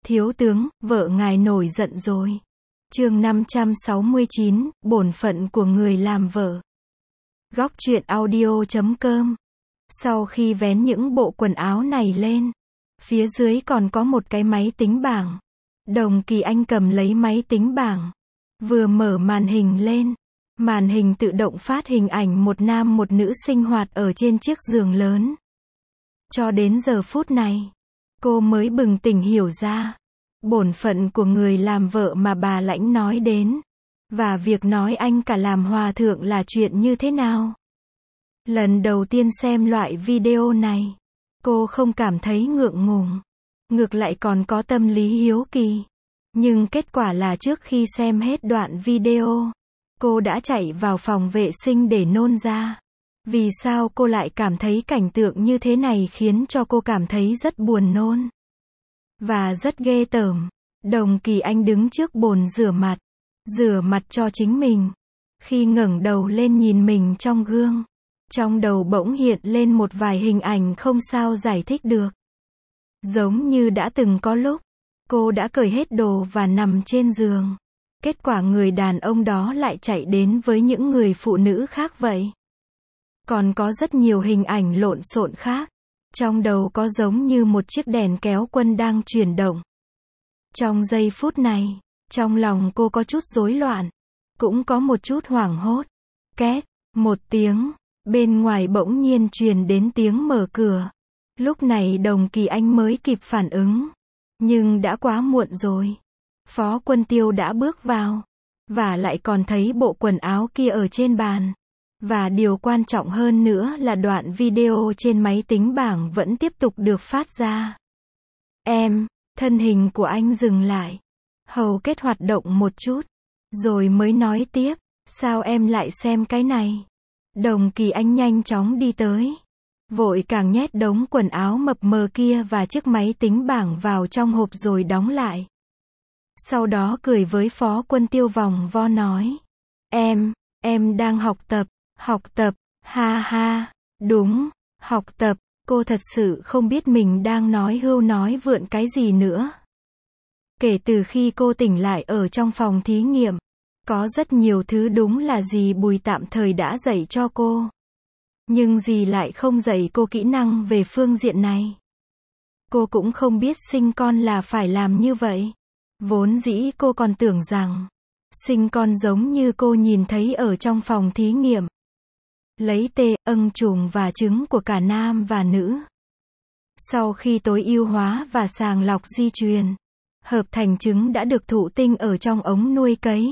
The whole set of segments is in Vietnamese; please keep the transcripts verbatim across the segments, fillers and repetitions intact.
Thiếu tướng, vợ ngài nổi giận rồi. Chương năm trăm sáu mươi chín, bổn phận của người làm vợ. Góc truyện audio chấm com. Sau khi vén những bộ quần áo này lên, phía dưới còn có một cái máy tính bảng. Đồng Kỳ Anh cầm lấy máy tính bảng, vừa mở màn hình lên, màn hình tự động phát hình ảnh một nam một nữ sinh hoạt ở trên chiếc giường lớn. Cho đến giờ phút này, cô mới bừng tỉnh hiểu ra, bổn phận của người làm vợ mà bà Lãnh nói đến, và việc nói anh cả làm hòa thượng là chuyện như thế nào. Lần đầu tiên xem loại video này, cô không cảm thấy ngượng ngùng, ngược lại còn có tâm lý hiếu kỳ. Nhưng kết quả là trước khi xem hết đoạn video, cô đã chạy vào phòng vệ sinh để nôn ra. Vì sao cô lại cảm thấy cảnh tượng như thế này khiến cho cô cảm thấy rất buồn nôn và rất ghê tởm. Đồng Kỳ Anh đứng trước bồn rửa mặt, rửa mặt cho chính mình. Khi ngẩng đầu lên nhìn mình trong gương, trong đầu bỗng hiện lên một vài hình ảnh không sao giải thích được. Giống như đã từng có lúc, cô đã cởi hết đồ và nằm trên giường. Kết quả người đàn ông đó lại chạy đến với những người phụ nữ khác vậy. Còn có rất nhiều hình ảnh lộn xộn khác. Trong đầu có giống như một chiếc đèn kéo quân đang chuyển động. Trong giây phút này, trong lòng cô có chút rối loạn, cũng có một chút hoảng hốt. Két, một tiếng, bên ngoài bỗng nhiên truyền đến tiếng mở cửa. Lúc này Đồng Kỳ Anh mới kịp phản ứng. Nhưng đã quá muộn rồi. Phó Quân Tiêu đã bước vào. Và lại còn thấy bộ quần áo kia ở trên bàn. Và điều quan trọng hơn nữa là đoạn video trên máy tính bảng vẫn tiếp tục được phát ra. Em, thân hình của anh dừng lại. Hầu kết hoạt động một chút. Rồi mới nói tiếp, sao em lại xem cái này? Đồng Kỳ Anh nhanh chóng đi tới. Vội càng nhét đống quần áo mập mờ kia và chiếc máy tính bảng vào trong hộp rồi đóng lại. Sau đó cười với Phó Quân Tiêu vòng vo nói. Em, em đang học tập, học tập, ha ha, đúng, học tập, cô thật sự không biết mình đang nói hưu nói vượn cái gì nữa. Kể từ khi cô tỉnh lại ở trong phòng thí nghiệm, có rất nhiều thứ đúng là dì Bùi tạm thời đã dạy cho cô. Nhưng dì lại không dạy cô kỹ năng về phương diện này. Cô cũng không biết sinh con là phải làm như vậy. Vốn dĩ cô còn tưởng rằng, sinh con giống như cô nhìn thấy ở trong phòng thí nghiệm. Lấy tê, âng trùng và trứng của cả nam và nữ. Sau khi tối ưu hóa và sàng lọc di truyền, hợp thành trứng đã được thụ tinh ở trong ống nuôi cấy.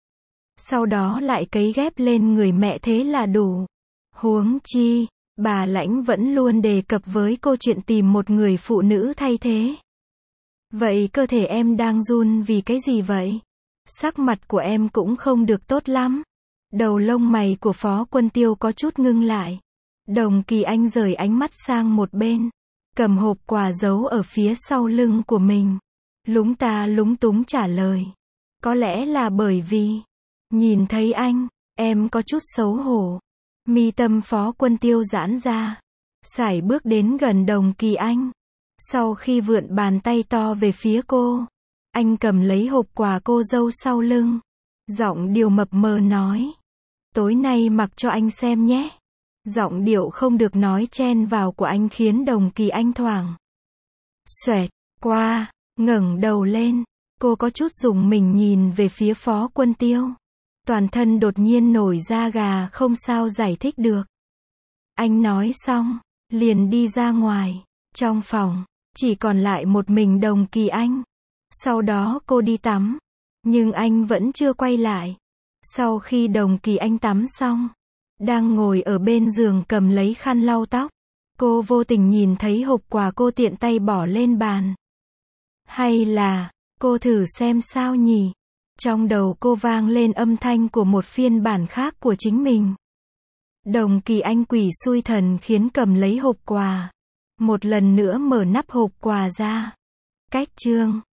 Sau đó lại cấy ghép lên người mẹ thế là đủ. Huống chi, bà Lãnh vẫn luôn đề cập với cô chuyện tìm một người phụ nữ thay thế. Vậy cơ thể em đang run vì cái gì vậy? Sắc mặt của em cũng không được tốt lắm. Đầu lông mày của Phó Quân Tiêu có chút ngưng lại. Đồng Kỳ Anh rời ánh mắt sang một bên, cầm hộp quà giấu ở phía sau lưng của mình. Lúng ta lúng túng trả lời. Có lẽ là bởi vì, nhìn thấy anh, em có chút xấu hổ. Mi tâm Phó Quân Tiêu giãn ra, sải bước đến gần Đồng Kỳ Anh. Sau khi vượn bàn tay to về phía cô, anh cầm lấy hộp quà cô dâu sau lưng. Giọng điệu mập mờ nói. Tối nay mặc cho anh xem nhé. Giọng điệu không được nói chen vào của anh khiến Đồng Kỳ Anh thoảng xoẹt qua, ngẩng đầu lên. Cô có chút rùng mình nhìn về phía Phó Quân Tiêu. Toàn thân đột nhiên nổi da gà không sao giải thích được. Anh nói xong, liền đi ra ngoài. Trong phòng, chỉ còn lại một mình Đồng Kỳ Anh. Sau đó cô đi tắm. Nhưng anh vẫn chưa quay lại. Sau khi Đồng Kỳ Anh tắm xong, đang ngồi ở bên giường cầm lấy khăn lau tóc, cô vô tình nhìn thấy hộp quà cô tiện tay bỏ lên bàn. Hay là, cô thử xem sao nhỉ? Trong đầu cô vang lên âm thanh của một phiên bản khác của chính mình. Đồng Kỳ Anh quỷ xui thần khiến cầm lấy hộp quà. Một lần nữa mở nắp hộp quà ra. Cách chương